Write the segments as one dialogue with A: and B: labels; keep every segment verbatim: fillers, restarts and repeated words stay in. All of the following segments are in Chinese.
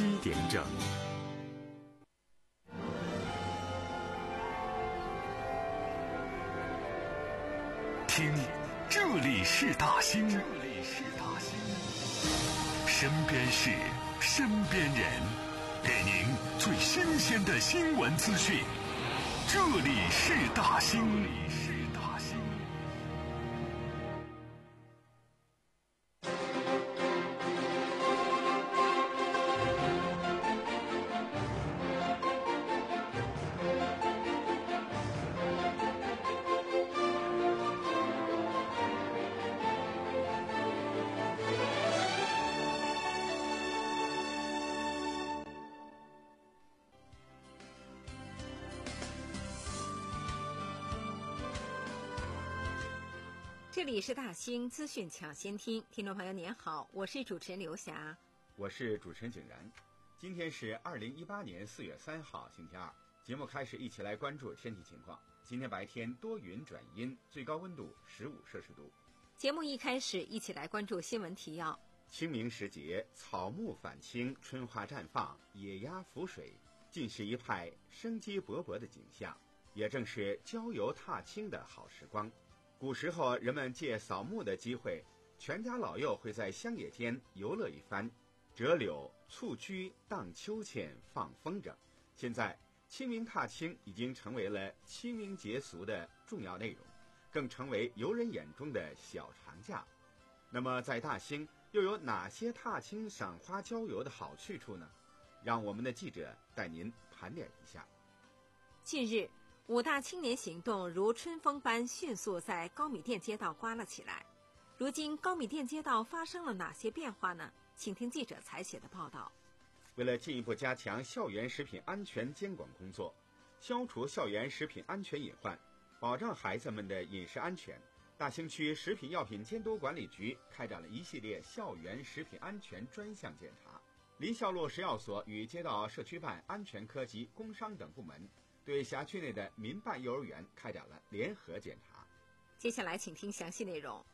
A: 七点整。听，这里是大兴，这里是大兴，身边事，身边人，给您最新鲜的新闻资讯。这里是大兴，这里是大兴。
B: 这里是大兴资讯抢先听，听众朋友您好，我是主持人刘霞，
C: 我是主持人景然。今天是二零一八年四月三号，星期二。节目开始，一起来关注天气情况。今天白天多云转阴，最高温度十五摄氏度。
B: 节目一开始，一起来关注新闻提要。
C: 清明时节，草木返青，春花绽放，野鸭浮水，尽是一派生机勃勃的景象，也正是郊游踏青的好时光。古时候，人们借扫墓的机会，全家老幼会在乡野间游乐一番，折柳、蹴鞠、荡秋千、放风筝。现在，清明踏青已经成为了清明节俗的重要内容，更成为游人眼中的小长假。那么，在大兴又有哪些踏青、赏花、郊游的好去处呢？让我们的记者带您盘点一下。
B: 近日，五大青年行动如春风般迅速在高米店街道刮了起来。如今高米店街道发生了哪些变化呢？请听记者采写的报道。
C: 为了进一步加强校园食品安全监管工作，消除校园食品安全隐患，保障孩子们的饮食安全，大兴区食品药品监督管理局开展了一系列校园食品安全专项检查。临校路食药所与街道社区办、安全科及工商等部门对辖区内的民办幼儿园开展了联合检查。
B: 接下来请听详细内容。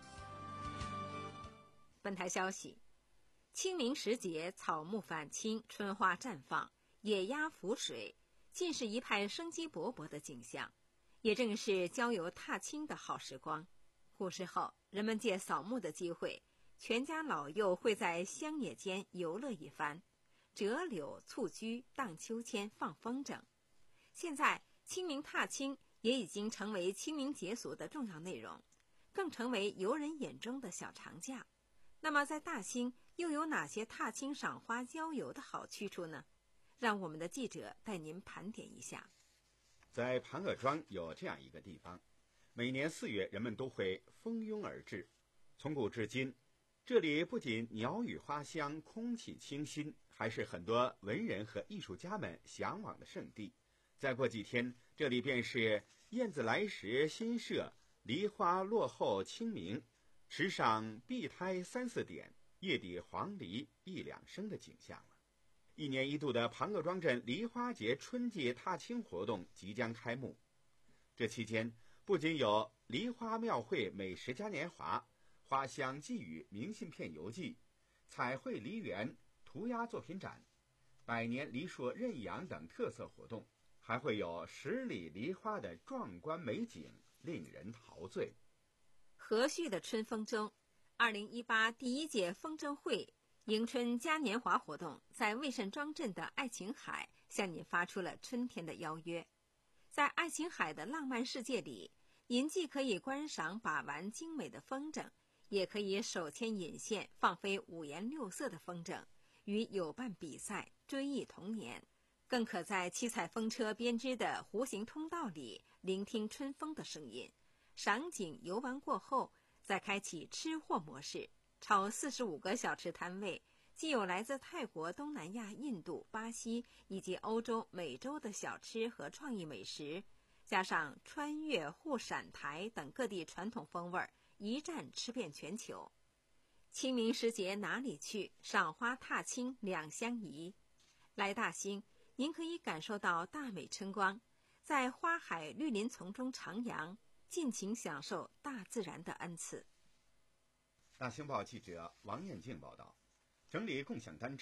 B: 本台消息，清明时节，草木返青，春花绽放，野鸭浮水，尽是一派生机勃勃的景象，也正是郊游踏青的好时光。古时候，人们借扫墓的机会，全家老幼会在乡野间游乐一番，折柳、蹴鞠、荡秋千、放风筝。现在，清明踏青也已经成为清明节俗的重要内容，更成为游人眼中的小长假。那么在大兴又有哪些踏青赏花郊游的好去处呢？让我们的记者带您盘点一下。
C: 在盘鄂庄有这样一个地方，每年四月人们都会蜂拥而至。从古至今，这里不仅鸟语花香，空气清新，还是很多文人和艺术家们向往的圣地。再过几天，这里便是燕子来时新社，梨花落后清明，池上碧苔三四点，叶底黄鹂一两声的景象了。一年一度的盘鄂庄镇梨花节春季踏青活动即将开幕。这期间，不仅有梨花庙会美食嘉年华、花香寄语明信片邮寄、彩绘梨园、涂鸦作品展、百年梨树认养等特色活动，还会有十里梨花的壮观美景，令人陶醉。
B: 和煦的春风中，二零一八第一届风筝会迎春嘉年华活动在魏慎庄镇的爱琴海向您发出了春天的邀约。在爱琴海的浪漫世界里，您既可以观赏把玩精美的风筝，也可以手牵引线放飞五颜六色的风筝，与友伴比赛，追忆童年。更可在七彩风车编织的弧形通道里聆听春风的声音。赏景游玩过后，再开启吃货模式，超四十五个小吃摊位，既有来自泰国、东南亚、印度、巴西以及欧洲、美洲的小吃和创意美食，加上川粤沪陕台等各地传统风味，一站吃遍全球。清明时节哪里去？赏花踏青两相宜。来大兴，您可以感受到大美春光，在花海绿林丛中徜徉，尽情享受大自然的恩赐。
C: 大兴报记者王艳静报道，整理共享单车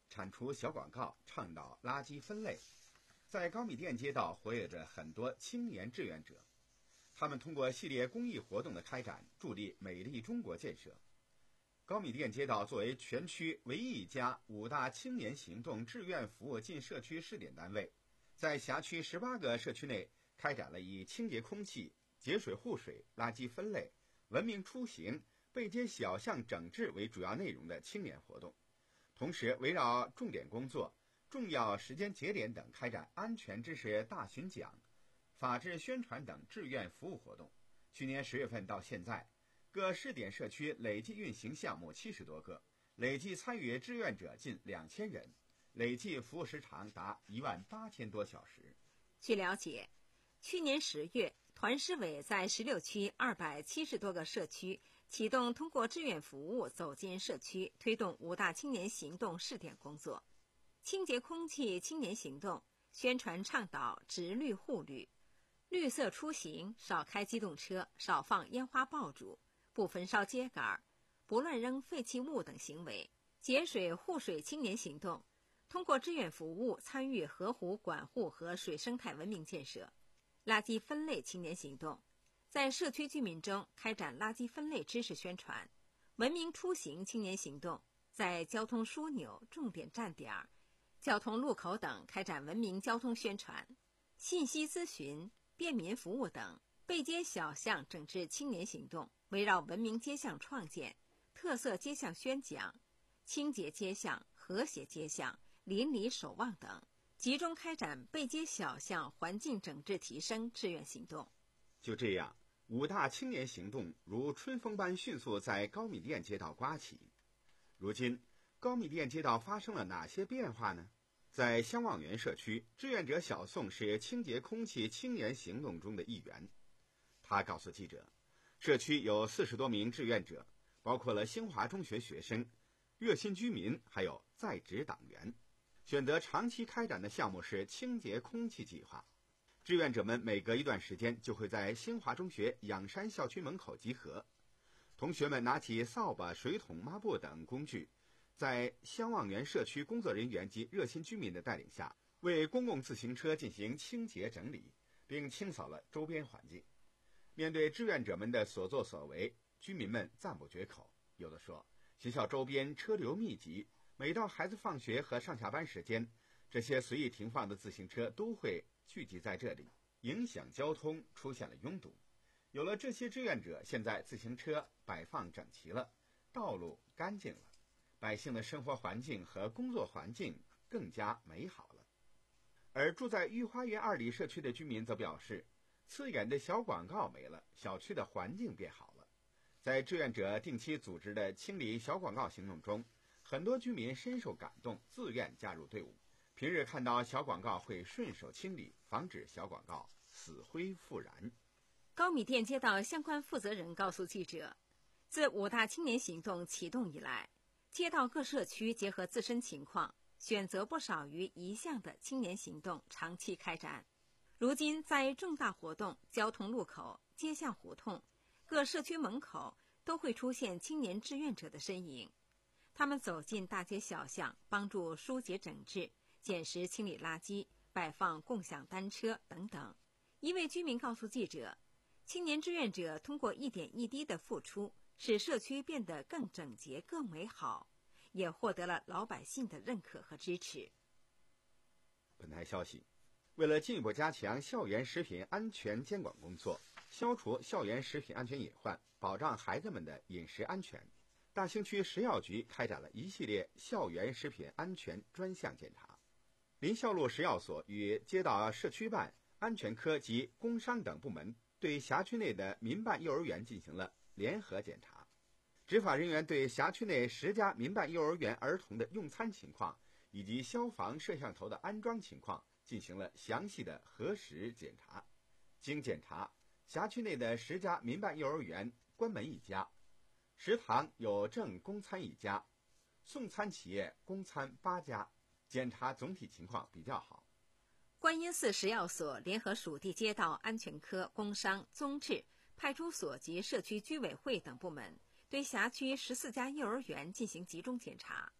C: 铲除小广告，倡导垃圾分类。在高米店街道活跃着很多青年志愿者，他们通过系列公益活动的开展，助力美丽中国建设。高米店街道作为全区唯一一家五大青年行动志愿服务进社区试点单位，在辖区十八个社区内开展了以清洁空气、节水护水、垃圾分类、文明出行、背街小巷整治为主要内容的青年活动，同时围绕重点工作、重要时间节点等开展安全知识大巡讲、法治宣传等志愿服务活动。去年十月份到现在，各试点社区累计运行项目七十多个，累计参与志愿者近两千人，累计服务时长达一万八千多小时。
B: 据了解，去年十月，团市委在十六区二百七十多个社区启动通过志愿服务走进社区，推动五大青年行动试点工作。清洁空气青年行动宣传倡导直绿护绿，绿色出行，少开机动车，少放烟花爆竹，不焚烧秸秆，不乱扔废弃物等行为。节水护水青年行动通过志愿服务参与河湖管护和水生态文明建设。垃圾分类青年行动在社区居民中开展垃圾分类知识宣传。文明出行青年行动在交通枢纽、重点站点、交通路口等开展文明交通宣传。信息咨询、便民服务等背街小巷整治青年行动围绕文明街巷创建、特色街巷宣讲、清洁街巷、和谐街巷、邻里守望等，集中开展背街小巷环境整治提升志愿行动。
C: 就这样，五大青年行动如春风般迅速在高米店街道刮起。如今，高米店街道发生了哪些变化呢？在香望园社区，志愿者小宋是清洁空气青年行动中的一员。他告诉记者，社区有四十多名志愿者，包括了新华中学学生、热心居民，还有在职党员。选择长期开展的项目是清洁空气计划。志愿者们每隔一段时间就会在新华中学仰山校区门口集合，同学们拿起扫把、水桶、抹布等工具，在香望园社区工作人员及热心居民的带领下，为公共自行车进行清洁整理，并清扫了周边环境。面对志愿者们的所作所为，居民们赞不绝口。有的说，学校周边车流密集，每到孩子放学和上下班时间，这些随意停放的自行车都会聚集在这里，影响交通，出现了拥堵。有了这些志愿者，现在自行车摆放整齐了，道路干净了，百姓的生活环境和工作环境更加美好了。而住在御花园二里社区的居民则表示，刺眼的小广告没了，小区的环境变好了。在志愿者定期组织的清理小广告行动中，很多居民深受感动，自愿加入队伍。平日看到小广告会顺手清理，防止小广告死灰复燃。
B: 高米店街道相关负责人告诉记者，自五大青年行动启动以来，街道各社区结合自身情况，选择不少于一项的青年行动长期开展。如今在重大活动、交通路口、街巷胡同、各社区门口都会出现青年志愿者的身影。他们走进大街小巷，帮助疏解整治、捡拾清理垃圾、摆放共享单车等等。一位居民告诉记者，青年志愿者通过一点一滴的付出，使社区变得更整洁、更美好，也获得了老百姓的认可和支持。
C: 本台消息，为了进一步加强校园食品安全监管工作，消除校园食品安全隐患，保障孩子们的饮食安全，大兴区食药局开展了一系列校园食品安全专项检查。林孝路食药所与街道社区办、安全科及工商等部门对辖区内的民办幼儿园进行了联合检查。执法人员对辖区内十家民办幼儿园儿童的用餐情况以及消防摄像头的安装情况进行了详细的核实检查。经检查，辖区内的十家民办幼儿园关门一家，食堂有正供餐一家，送餐企业供餐八家，检查总体情况比较好。
B: 观音寺食药所联合属地街道安全科、工商、综治、派出所及社区居委会等部门，对辖区十四家幼儿园进行集中检查。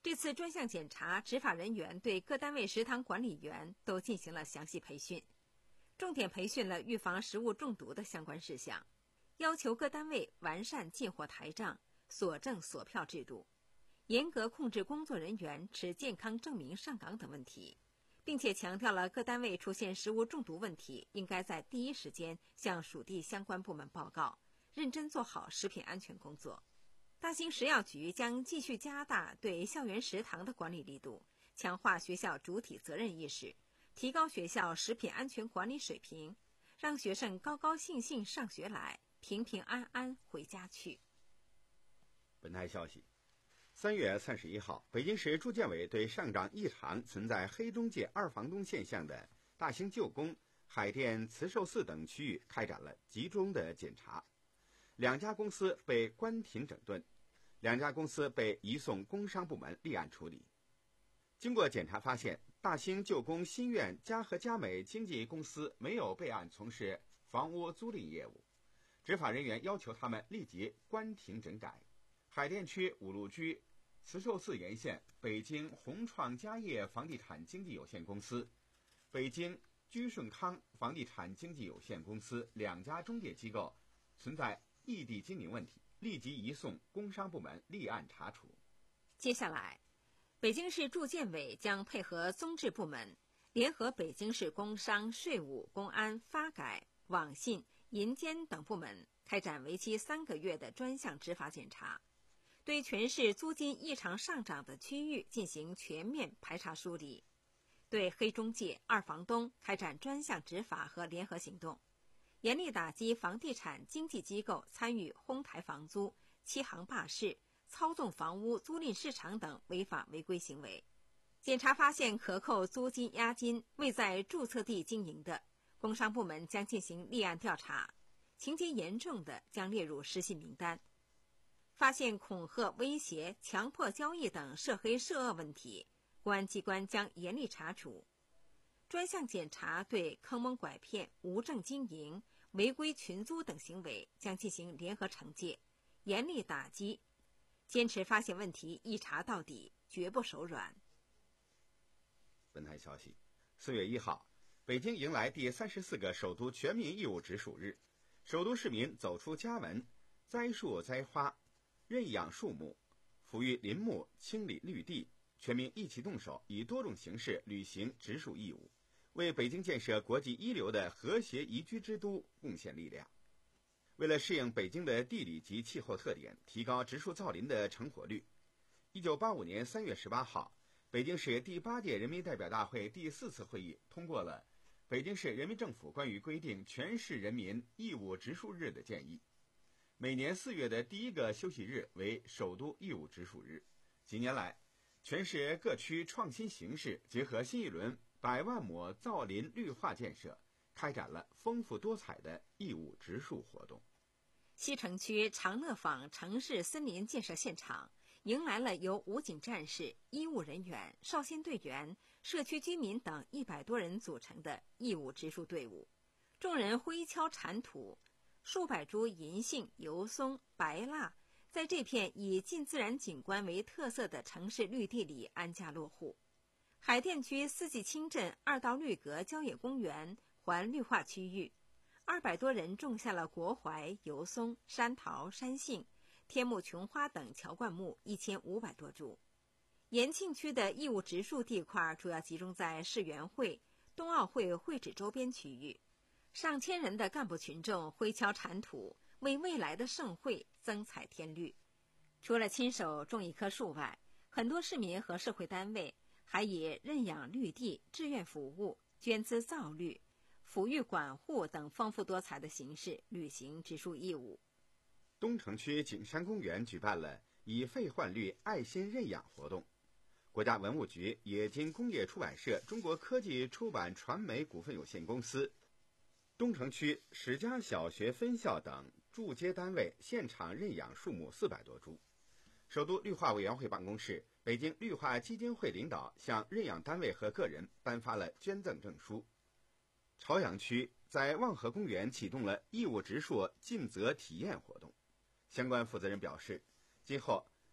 B: 这次专项检查，执法人员对各单位食堂管理员都进行了详细培训，重点培训了预防食物中毒的相关事项，要求各单位完善进货台账、锁证锁票制度，严格控制工作人员持健康证明上岗等问题，并且强调了各单位出现食物中毒问题，应该在第一时间向属地相关部门报告，认真做好食品安全工作。大兴食药局将继续加大对校园食堂的管理力度，强化学校主体责任意识，提高学校食品安全管理水平，让学生高高兴兴上学来，平平安安回家去。
C: 本台消息，三月三十一号，北京市住建委对上涨异常、存在黑中介二房东现象的大兴旧宫、海淀慈寿寺等区域开展了集中的检查，两家公司被关停整顿，两家公司被移送工商部门立案处理。经过检查发现，大兴旧宫新苑嘉和嘉美经纪公司没有备案从事房屋租赁业务，执法人员要求他们立即关停整改。海淀区五路居慈寿寺沿线北京宏创家业房地产经纪有限公司、北京居顺康房地产经纪有限公司两家中介机构存在异地经营问题，立即移送工商部门立案查处。
B: 接下来，北京市住建委将配合综治部门，联合北京市工商、税务、公安、发改、网信、银监等部门，开展为期三个月的专项执法检查，对全市租金异常上涨的区域进行全面排查梳理，对黑中介、二房东开展专项执法和联合行动，严厉打击房地产经纪机构参与哄抬房租、欺行霸市、操纵房屋租赁市场等违法违规行为。检查发现可扣租金押金未在注册地经营的，工商部门将进行立案调查，情节严重的将列入失信名单。发现恐吓、威胁、强迫交易等涉黑涉恶问题，公安机关将严厉查处。专项检查对坑蒙拐骗、无证经营、违规群租等行为将进行联合惩戒，严厉打击，坚持发现问题一查到底，绝不手软。
C: 本台消息，四月一号，北京迎来第三十四个首都全民义务植树日，首都市民走出家门，栽树栽花，认养树木，抚育林木，清理绿地，全民一起动手，以多种形式履行植树义务，为北京建设国际一流的和谐宜居之都贡献力量。为了适应北京的地理及气候特点，提高植树造林的成活率，一九八五年三月十八号，北京市第八届人民代表大会第四次会议通过了北京市人民政府关于规定全市人民义务植树日的建议。每年四月的第一个休息日为首都义务植树日。几年来，全市各区创新形式，结合新一轮百万亩造林绿化建设，开展了丰富多彩的义务植树活动。
B: 西城区长乐坊城市森林建设现场迎来了由武警战士、医务人员、少先队员、社区居民等一百多人组成的义务植树队伍，众人挥锹铲土，数百株银杏、油松、白蜡在这片以近自然景观为特色的城市绿地里安家落户。海淀区四季青镇二道绿阁郊野公园环绿化区域，二百多人种下了国槐、油松、山桃、山杏、天目琼花等乔灌木一千五百多株。延庆区的义务植树地块主要集中在世园会、冬奥会会址周边区域，上千人的干部群众挥锹铲土，为未来的盛会增彩添绿。除了亲手种一棵树外，很多市民和社会单位还以认养绿地、志愿服务、捐资造绿、抚育管护等丰富多彩的形式履行植树义务。
C: 东城区景山公园举办了以废换绿爱心认养活动。国家文物局、冶金工业出版社、中国科技出版传媒股份有限公司、东城区史家小学分校等驻街单位现场认养树木四百多株。首都绿化委员会办公室、北京绿化基金会领导向认养单位和个人颁发了捐赠证书。朝阳区在望河公园启动了义务植树尽责体验活动。相关负责人表示，今后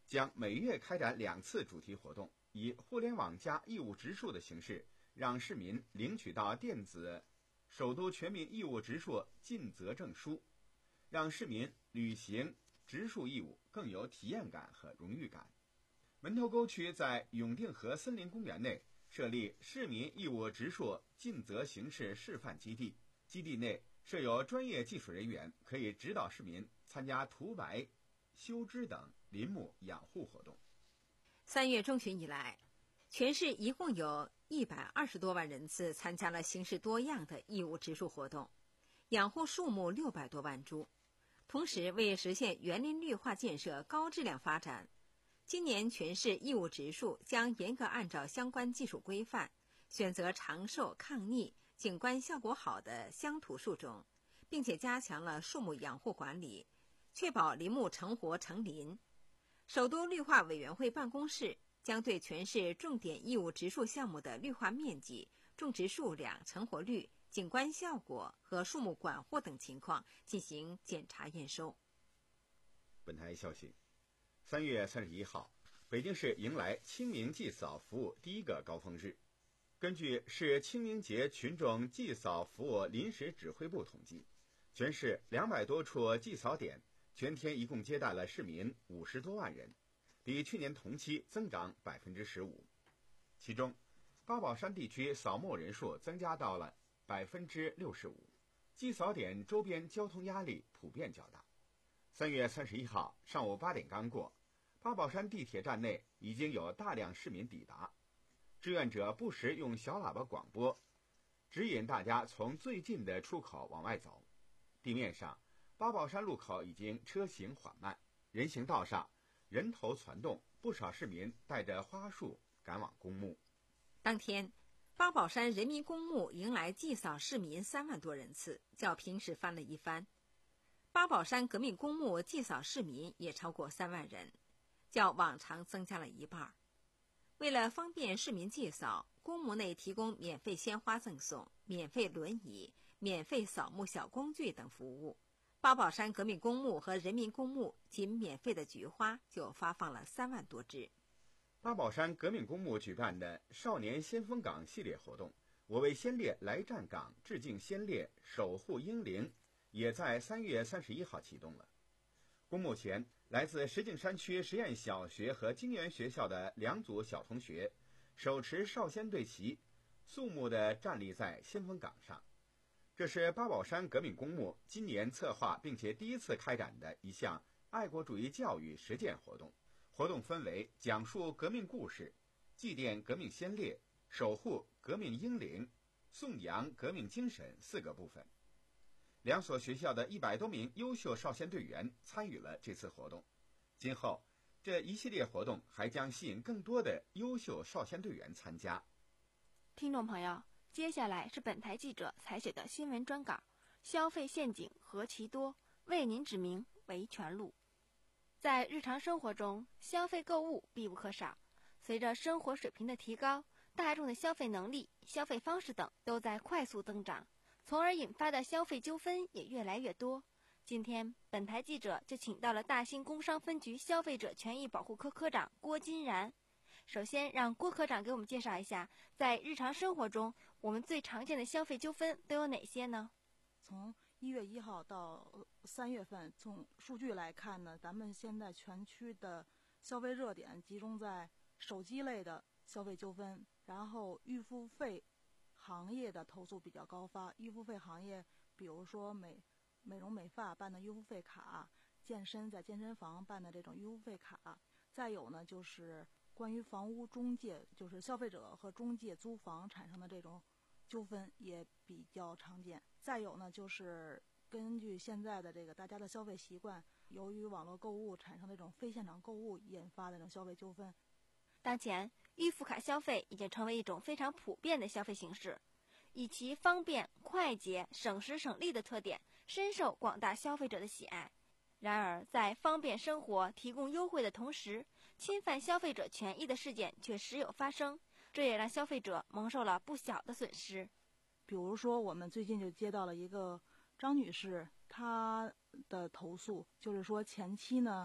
C: 将每月开展两次主题活动，以互联网加义务植树的形式，让市民领取到电子首都全民义务植树尽责证书，让市民履行植树义务更有体验感和荣誉感。门头沟区在永定河森林公园内设立市民义务植树尽责形式示范基地，基地内设有专业技术人员，可以指导市民参加涂白、修枝等林木养护活动。
B: 三月中旬以来，全市一共有一百二十多万人次参加了形式多样的义务植树活动，养护树木六百多万株。同时，为实现园林绿化建设高质量发展，今年全市义务植树将严格按照相关技术规范，选择长寿、抗逆、景观效果好的乡土树种，并且加强了树木养护管理，确保林木成活成林。首都绿化委员会办公室将对全市重点义务植树项目的绿化面积、种植数量、成活率、景观效果和树木管护等情况进行检查验收。
C: 本台消息，三月三十一号，北京市迎来清明祭扫服务第一个高峰日。根据市清明节群众祭扫服务临时指挥部统计，全市两百多处祭扫点，全天一共接待了市民五十多万人，比去年同期增长百分之十五。其中，八宝山地区扫墓人数增加到了百分之六十五，祭扫点周边交通压力普遍较大。三月三十一号上午八点刚过，八宝山地铁站内已经有大量市民抵达，志愿者不时用小喇叭广播，指引大家从最近的出口往外走。地面上，八宝山路口已经车行缓慢，人行道上人头攒动，不少市民带着花束赶往公墓。
B: 当天，八宝山人民公墓迎来祭扫市民三万多人次，较平时翻了一番。八宝山革命公墓祭扫市民也超过三万人，较往常增加了一半。为了方便市民祭扫，公墓内提供免费鲜花赠送、免费轮椅、免费扫墓小工具等服务。八宝山革命公墓和人民公墓仅免费的菊花就发放了三万多支。
C: 八宝山革命公墓举办的少年先锋岗系列活动，我为先烈来站岗，致敬先烈，守护英灵，也在三月三十一号启动了。公墓前，来自石景山区实验小学和金源学校的两组小同学手持少先队旗，肃穆地站立在先锋岗上。这是八宝山革命公墓今年策划并且第一次开展的一项爱国主义教育实践活动。活动分为讲述革命故事、祭奠革命先烈、守护革命英灵、颂扬革命精神四个部分。两所学校的一百多名优秀少先队员参与了这次活动。今后，这一系列活动还将吸引更多的优秀少先队员参加。
D: 听众朋友，接下来是本台记者采写的新闻专稿，消费陷阱何其多，为您指明维权路。在日常生活中，消费购物必不可少。随着生活水平的提高，大众的消费能力、消费方式等都在快速增长，从而引发的消费纠纷也越来越多。今天，本台记者就请到了大兴工商分局消费者权益保护科科长郭金然。首先，让郭科长给我们介绍一下，在日常生活中，我们最常见的消费纠纷都有哪些呢？
E: 从一月一号到三月份，从数据来看呢，咱们现在全区的消费热点集中在手机类的消费纠纷，然后预付费行业的投诉比较高发。预付费行业，比如说美美容美发办的预付费卡，健身在健身房办的这种预付费卡，再有呢就是关于房屋中介，就是消费者和中介租房产生的这种纠纷也比较常见。再有呢就是根据现在的这个大家的消费习惯，由于网络购物产生的这种非现场购物引发的这种消费纠纷。
D: 当前，预付卡消费已经成为一种非常普遍的消费形式，以其方便、快捷、省时省力的特点，深受广大消费者的喜爱。然而，在方便生活、提供优惠的同时，侵犯消费者权益的事件却时有发生，这也让消费者蒙受了不小的损失。
E: 比如说，我们最近就接到了一个张女士，她的投诉就是说前期呢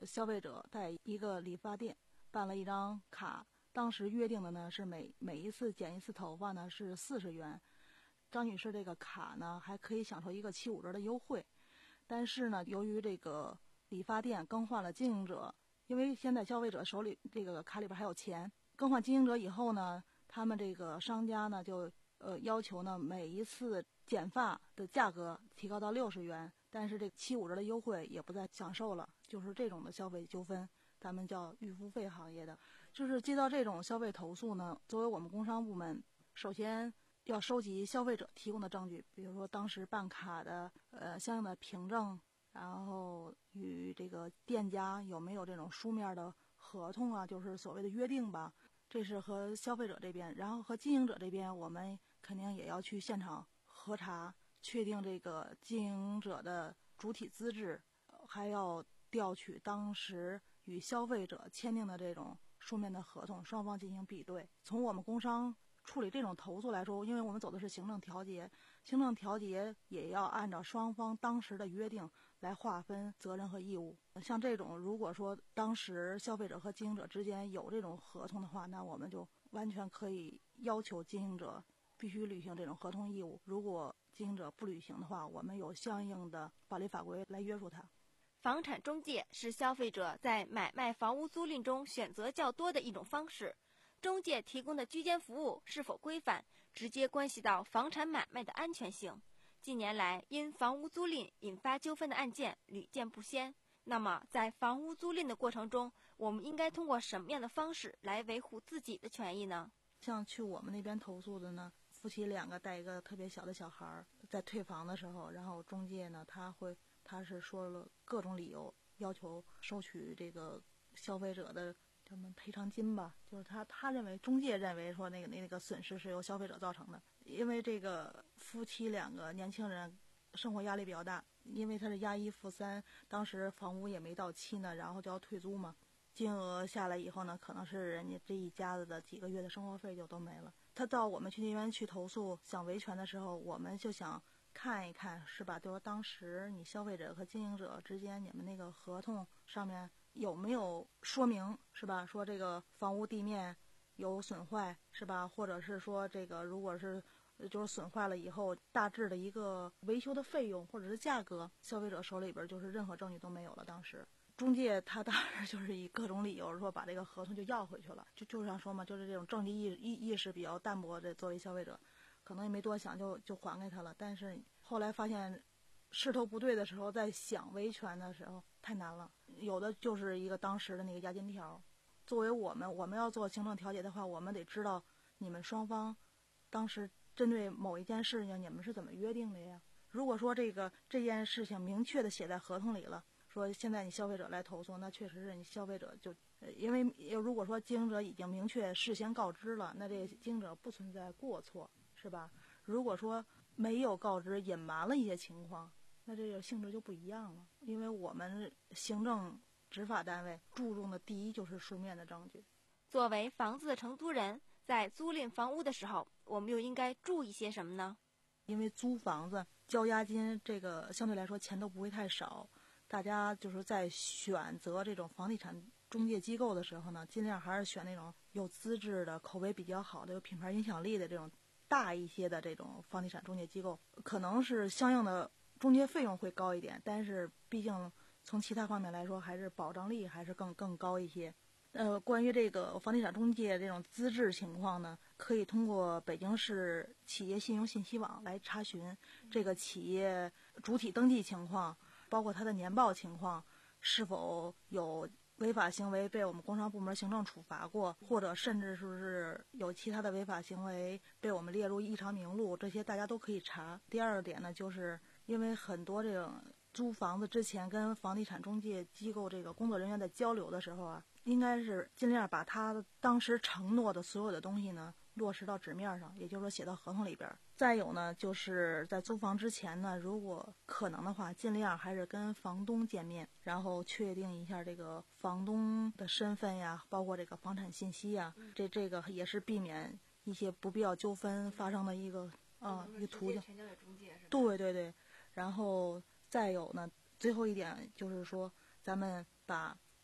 E: 消费者在一个理发店办了一张卡，当时约定的呢是每每一次剪一次头发呢是四十元。张女士这个卡呢还可以享受一个七五折的优惠，但是呢，由于这个理发店更换了经营者，因为现在消费者手里这个卡里边还有钱，更换经营者以后呢，他们这个商家呢就呃要求呢每一次剪发的价格提高到六十元，但是这七五折的优惠也不再享受了，就是这种的消费纠纷，咱们叫预付费行业的。就是接到这种消费投诉呢，作为我们工商部门，首先要收集消费者提供的证据，比如说当时办卡的呃相应的凭证，然后与这个店家有没有这种书面的合同啊，就是所谓的约定吧，这是和消费者这边。然后和经营者这边，我们肯定也要去现场核查，确定这个经营者的主体资质，还要调取当时与消费者签订的这种书面的合同，双方进行比对。从我们工商处理这种投诉来说，因为我们走的是行政调解，行政调解也要按照双方当时的约定来划分责任和义务。像这种如果说当时消费者和经营者之间有这种合同的话，那我们就完全可以要求经营者必须履行这种合同义务，如果经营者不履行的话，我们有相应的法律法规来约束他。
D: 房产中介是消费者在买卖房屋租赁中选择较多的一种方式，中介提供的居间服务是否规范，直接关系到房产买卖的安全性。近年来，因房屋租赁引发纠纷的案件屡见不鲜。那么，在房屋租赁的过程中，我们应该通过什么样的方式来维护自己的权益呢？
E: 像去我们那边投诉的呢，夫妻两个带一个特别小的小孩，在退房的时候，然后中介呢，他会他是说了各种理由，要求收取这个消费者的什么赔偿金吧，就是他他认为中介认为说那个那个损失是由消费者造成的，因为这个夫妻两个年轻人生活压力比较大，因为他是押一付三，当时房屋也没到期呢，然后就要退租嘛，金额下来以后呢，可能是人家这一家子的几个月的生活费就都没了。他到我们去那边去投诉想维权的时候，我们就想看一看是吧，就是当时你消费者和经营者之间你们那个合同上面有没有说明是吧，说这个房屋地面有损坏是吧，或者是说这个如果是就是损坏了以后大致的一个维修的费用或者是价格，消费者手里边就是任何证据都没有了。当时中介他当时就是以各种理由说把这个合同就要回去了，就就像说嘛，就是这种政治意意意识比较淡薄的作为消费者，可能也没多想就就还给他了。但是后来发现势头不对的时候，在想维权的时候太难了，有的就是一个当时的那个押金条。作为我们我们要做行政调解的话，我们得知道你们双方当时针对某一件事情你们是怎么约定的呀。如果说这个这件事情明确的写在合同里了，说现在你消费者来投诉，那确实是你消费者就因为如果说经营者已经明确事先告知了，那这经营者不存在过错是吧。如果说没有告知隐瞒了一些情况，那这个性质就不一样了。因为我们行政执法单位注重的第一就是书面的证据。
D: 作为房子的承租人，在租赁房屋的时候，我们又应该注意些什么呢？
E: 因为租房子交押金，这个相对来说钱都不会太少，大家就是在选择这种房地产中介机构的时候呢，尽量还是选那种有资质的、口碑比较好的、有品牌影响力的这种大一些的这种房地产中介机构。可能是相应的中介费用会高一点，但是毕竟从其他方面来说，还是保障力还是更更高一些。呃，关于这个房地产中介这种资质情况呢，可以通过北京市企业信用信息网来查询这个企业主体登记情况，包括它的年报情况，是否有违法行为被我们工商部门行政处罚过，或者甚至是不是有其他的违法行为被我们列入异常名录，这些大家都可以查。第二个点呢，就是因为很多这种租房子之前跟房地产中介机构这个工作人员在交流的时候啊，应该是尽量把他当时承诺的所有的东西呢落实到纸面上，也就是说写到合同里边。再有呢，就是在租房之前呢，如果可能的话，尽量还是跟房东见面，然后确定一下这个房东的身份呀，包括这个房产信息呀，这这个也是避免一些不必要纠纷发生的一个啊、嗯、一个途径。对对对，然后再有呢，最后一点就是说，咱们把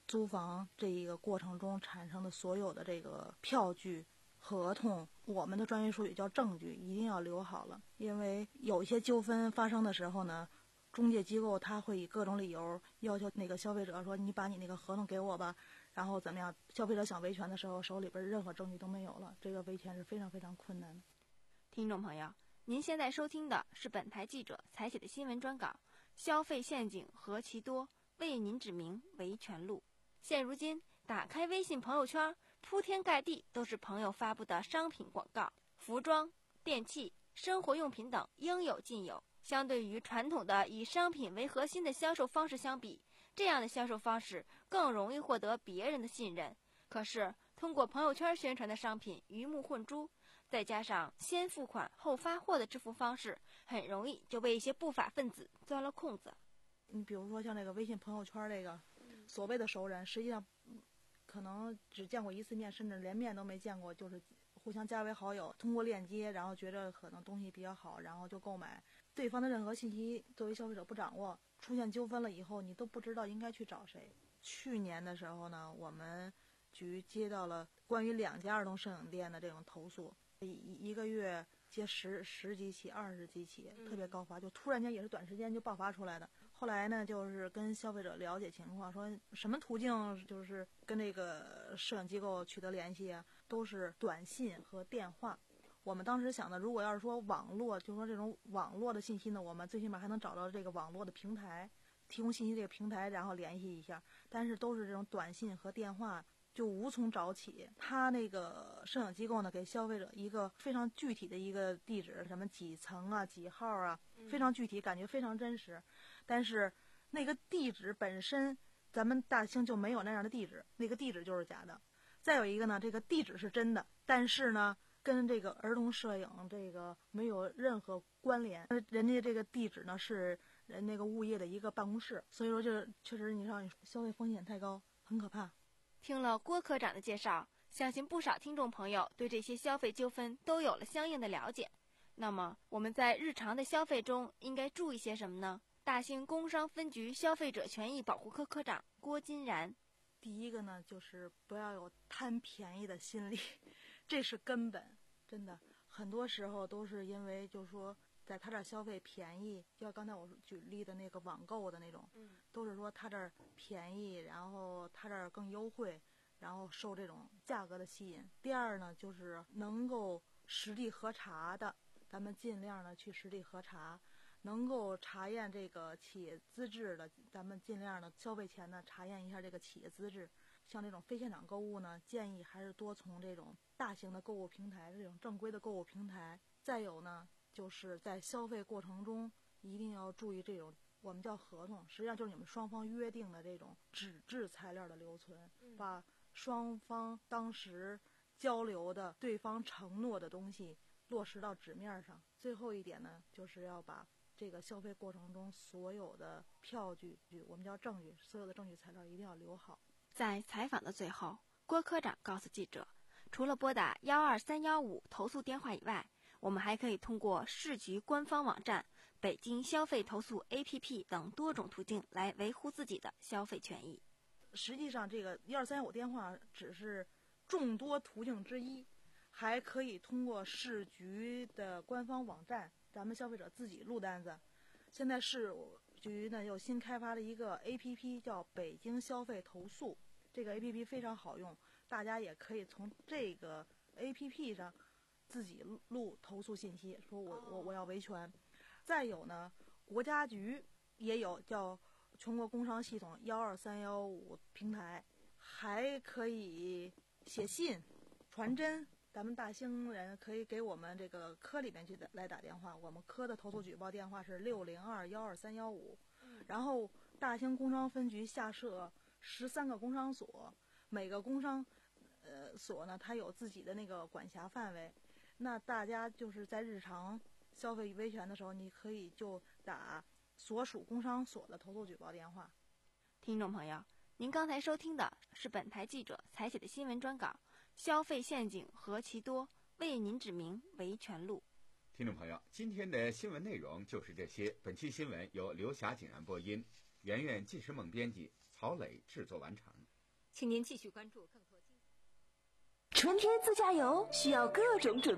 E: 租房这一个过程中产生的所有的这个票据、合同，我们的专业术语叫证据，一定要留好了。因为有一些纠纷发生的时候呢，中介机构他会以各种理由要求那个消费者说，你把你那个合同给我吧，然后怎么样？消费者想维权的时候，手里边任何证据都没有了，这个维权是非常非常困难的。
D: 听众朋友，您现在收听的是本台记者采写的新闻专稿《消费陷阱何其多，为您指明维权路》。现如今，打开微信朋友圈，铺天盖地都是朋友发布的商品广告，服装、电器、生活用品等应有尽有。相对于传统的以商品为核心的销售方式相比，这样的销售方式更容易获得别人的信任。可是，通过朋友圈宣传的商品鱼目混珠，再加上先付款后发货的支付方式，很容易就被一些不法分子钻了空子。
E: 你比如说像这个微信朋友圈这个所谓的熟人，实际上可能只见过一次面，甚至连面都没见过，就是互相加为好友，通过链接，然后觉得可能东西比较好，然后就购买。对方的任何信息作为消费者不掌握，出现纠纷了以后，你都不知道应该去找谁。去年的时候呢，我们局接到了关于两家儿童摄影店的这种投诉，一一个月接十十几起、二十几起，特别高发，就突然间也是短时间就爆发出来的。后来呢，就是跟消费者了解情况，说什么途径就是跟这个摄影机构取得联系啊，都是短信和电话。我们当时想的，如果要是说网络，就是说这种网络的信息呢，我们最起码还能找到这个网络的平台，提供信息这个平台，然后联系一下。但是都是这种短信和电话，就无从找起。他那个摄影机构呢，给消费者一个非常具体的一个地址，什么几层啊、几号啊，非常具体，感觉非常真实。但是那个地址本身，咱们大兴就没有那样的地址，那个地址就是假的。再有一个呢，这个地址是真的，但是呢，跟这个儿童摄影这个没有任何关联。人家这个地址呢是人那个物业的一个办公室，所以说这确实你让消费风险太高，很可怕。
D: 听了郭科长的介绍，相信不少听众朋友对这些消费纠纷都有了相应的了解。那么我们在日常的消费中应该注意些什么呢？大兴工商分局消费者权益保护科科长郭金然。
E: 第一个呢，就是不要有贪便宜的心理，这是根本。真的，很多时候都是因为就是说在他这儿消费便宜，就像刚才我举例的那个网购的那种，都是说他这儿便宜，然后他这儿更优惠，然后受这种价格的吸引。第二呢，就是能够实地核查的，咱们尽量的去实地核查。能够查验这个企业资质的，咱们尽量的消费前呢查验一下这个企业资质。像这种非现场购物呢，建议还是多从这种大型的购物平台，这种正规的购物平台。再有呢，就是在消费过程中一定要注意这种我们叫合同，实际上就是你们双方约定的这种纸质材料的留存，把双方当时交流的对方承诺的东西落实到纸面上。最后一点呢，就是要把这个消费过程中所有的票据，我们叫证据，所有的证据材料一定要留好。
D: 在采访的最后，郭科长告诉记者，除了拨打幺二三幺五投诉电话以外，我们还可以通过市局官方网站、北京消费投诉 A P P 等多种途径来维护自己的消费权益。
E: 实际上，这个幺二三幺五电话只是众多途径之一，还可以通过市局的官方网站，咱们消费者自己录单子。现在市局呢又新开发了一个 A P P， 叫北京消费投诉。这个 A P P 非常好用，大家也可以从这个 A P P 上自己录投诉信息，说我我我要维权。再有呢，国家局也有叫全国工商系统幺二三幺五平台，还可以写信、传真。咱们大兴人可以给我们这个科里面去来打电话，我们科的投诉举报电话是六零二幺二三幺五。然后大兴工商分局下设十三个工商所，每个工商呃所呢，它有自己的那个管辖范围。那大家就是在日常消费维权的时候，你可以就打所属工商所的投诉举报电话。
D: 听众朋友，您刚才收听的是本台记者采写的新闻专稿《消费陷阱何其多，为您指明维权路》。
C: 听众朋友，今天的新闻内容就是这些。本期新闻由刘霞、景然播音，圆圆纪实梦编辑，曹磊制作完成。
B: 请您继续关注更多精彩。
F: 春天自驾游需要各种准备。